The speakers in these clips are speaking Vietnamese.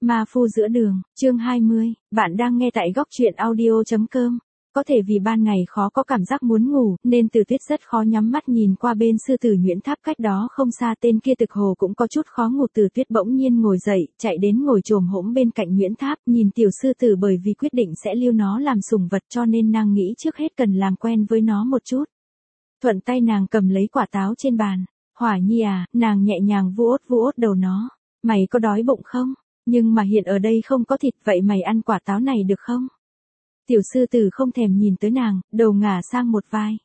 Ma phu giữa đường, chương 20, bạn đang nghe tại góc truyện audio.com. Có thể vì ban ngày khó có cảm giác muốn ngủ, nên Từ Tuyết rất khó nhắm mắt nhìn qua bên sư tử Nguyễn Tháp cách đó không xa. Tên kia thực hồ cũng có chút khó ngủ. Từ Tuyết bỗng nhiên ngồi dậy, chạy đến ngồi chồm hổm bên cạnh Nguyễn Tháp, nhìn tiểu sư tử. Bởi vì quyết định sẽ lưu nó làm sủng vật cho nên nàng nghĩ trước hết cần làm quen với nó một chút. Thuận tay nàng cầm lấy quả táo trên bàn. Hỏa Nhi à, nàng nhẹ nhàng vuốt đầu nó. Mày có đói bụng không? Nhưng mà hiện ở đây không có thịt, vậy mày ăn quả táo này được không? Tiểu sư tử không thèm nhìn tới nàng, đầu ngả sang một vai.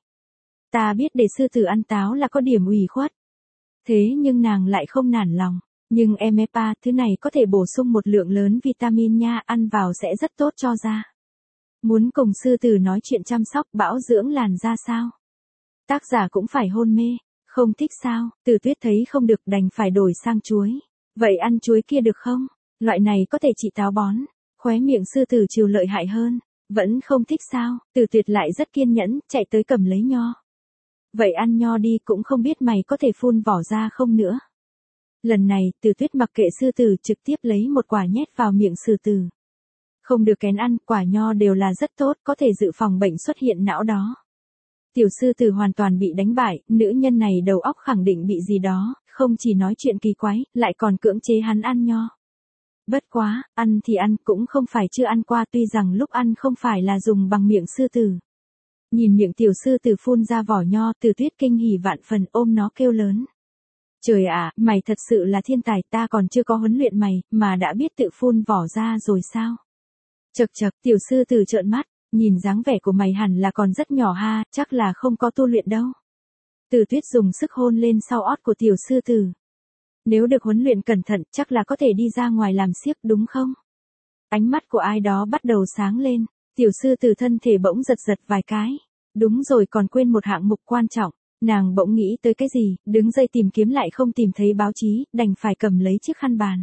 Ta biết để sư tử ăn táo là có điểm ủy khuất. Thế nhưng nàng lại không nản lòng. Nhưng Emepa, thứ này có thể bổ sung một lượng lớn vitamin nha, ăn vào sẽ rất tốt cho da. Muốn cùng sư tử nói chuyện chăm sóc bảo dưỡng làn da sao? Tác giả cũng phải hôn mê, không thích sao? Từ Tuyết thấy không được đành phải đổi sang chuối. Vậy ăn chuối kia được không? Loại này có thể trị táo bón. Khóe miệng sư tử chiều lợi hại hơn. Vẫn không thích sao? Từ Tuyệt lại rất kiên nhẫn, chạy tới cầm lấy nho. Vậy ăn nho đi, cũng không biết mày có thể phun vỏ ra không nữa. Lần này, Từ Tuyết mặc kệ sư tử, trực tiếp lấy một quả nhét vào miệng sư tử. Không được kén ăn, quả nho đều là rất tốt, có thể dự phòng bệnh xuất hiện não đó. Tiểu sư tử hoàn toàn bị đánh bại, nữ nhân này đầu óc khẳng định bị gì đó, không chỉ nói chuyện kỳ quái, lại còn cưỡng chế hắn ăn nho. Bất quá, ăn thì ăn, cũng không phải chưa ăn qua, tuy rằng lúc ăn không phải là dùng bằng miệng sư tử. Nhìn miệng tiểu sư tử phun ra vỏ nho, Từ Tuyết kinh hỉ vạn phần, ôm nó kêu lớn. Trời ạ, mày thật sự là thiên tài, ta còn chưa có huấn luyện mày, mà đã biết tự phun vỏ ra rồi sao? Chậc chậc, tiểu sư tử trợn mắt, nhìn dáng vẻ của mày hẳn là còn rất nhỏ ha, chắc là không có tu luyện đâu. Từ Tuyết dùng sức hôn lên sau ót của tiểu sư tử. Nếu được huấn luyện cẩn thận, chắc là có thể đi ra ngoài làm xiếc đúng không? Ánh mắt của ai đó bắt đầu sáng lên, tiểu sư tử thân thể bỗng giật giật vài cái. Đúng rồi, còn quên một hạng mục quan trọng. Nàng bỗng nghĩ tới cái gì, đứng dậy tìm kiếm lại không tìm thấy báo chí, đành phải cầm lấy chiếc khăn bàn.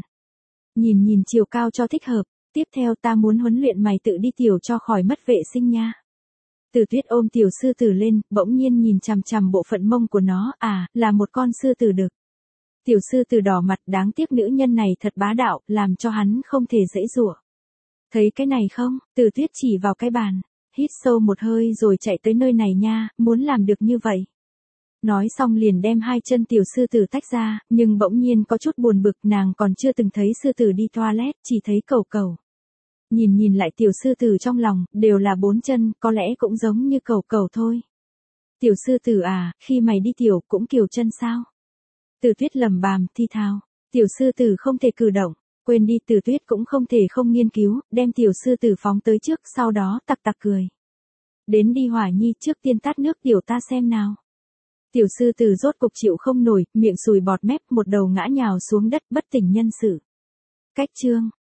Nhìn chiều cao cho thích hợp, tiếp theo ta muốn huấn luyện mày tự đi tiểu cho khỏi mất vệ sinh nha. Từ Tuyết ôm tiểu sư tử lên, bỗng nhiên nhìn chằm chằm bộ phận mông của nó, là một con sư tử đực. Tiểu sư tử đỏ mặt, đáng tiếc nữ nhân này thật bá đạo, làm cho hắn không thể dễ dụa. Thấy cái này không? Từ Tuyết chỉ vào cái bàn, hít sâu một hơi rồi chạy tới nơi này nha, muốn làm được như vậy. Nói xong liền đem hai chân tiểu sư tử tách ra, nhưng bỗng nhiên có chút buồn bực, nàng còn chưa từng thấy sư tử đi toilet, chỉ thấy cẩu cẩu. Nhìn lại tiểu sư tử trong lòng, đều là 4 chân, có lẽ cũng giống như cẩu cẩu thôi. Tiểu sư tử à, khi mày đi tiểu cũng kiều chân sao? Từ Tuyết lẩm bẩm thi thào, tiểu sư tử không thể cử động, quên đi, Từ Tuyết cũng không thể không nghiên cứu, đem tiểu sư tử phóng tới trước, sau đó tặc cười. Đến đi Hỏa Nhi, trước tiên tát nước tiểu ta xem nào. Tiểu sư tử rốt cục chịu không nổi, miệng sùi bọt mép, một đầu ngã nhào xuống đất bất tỉnh nhân sự. Cách chương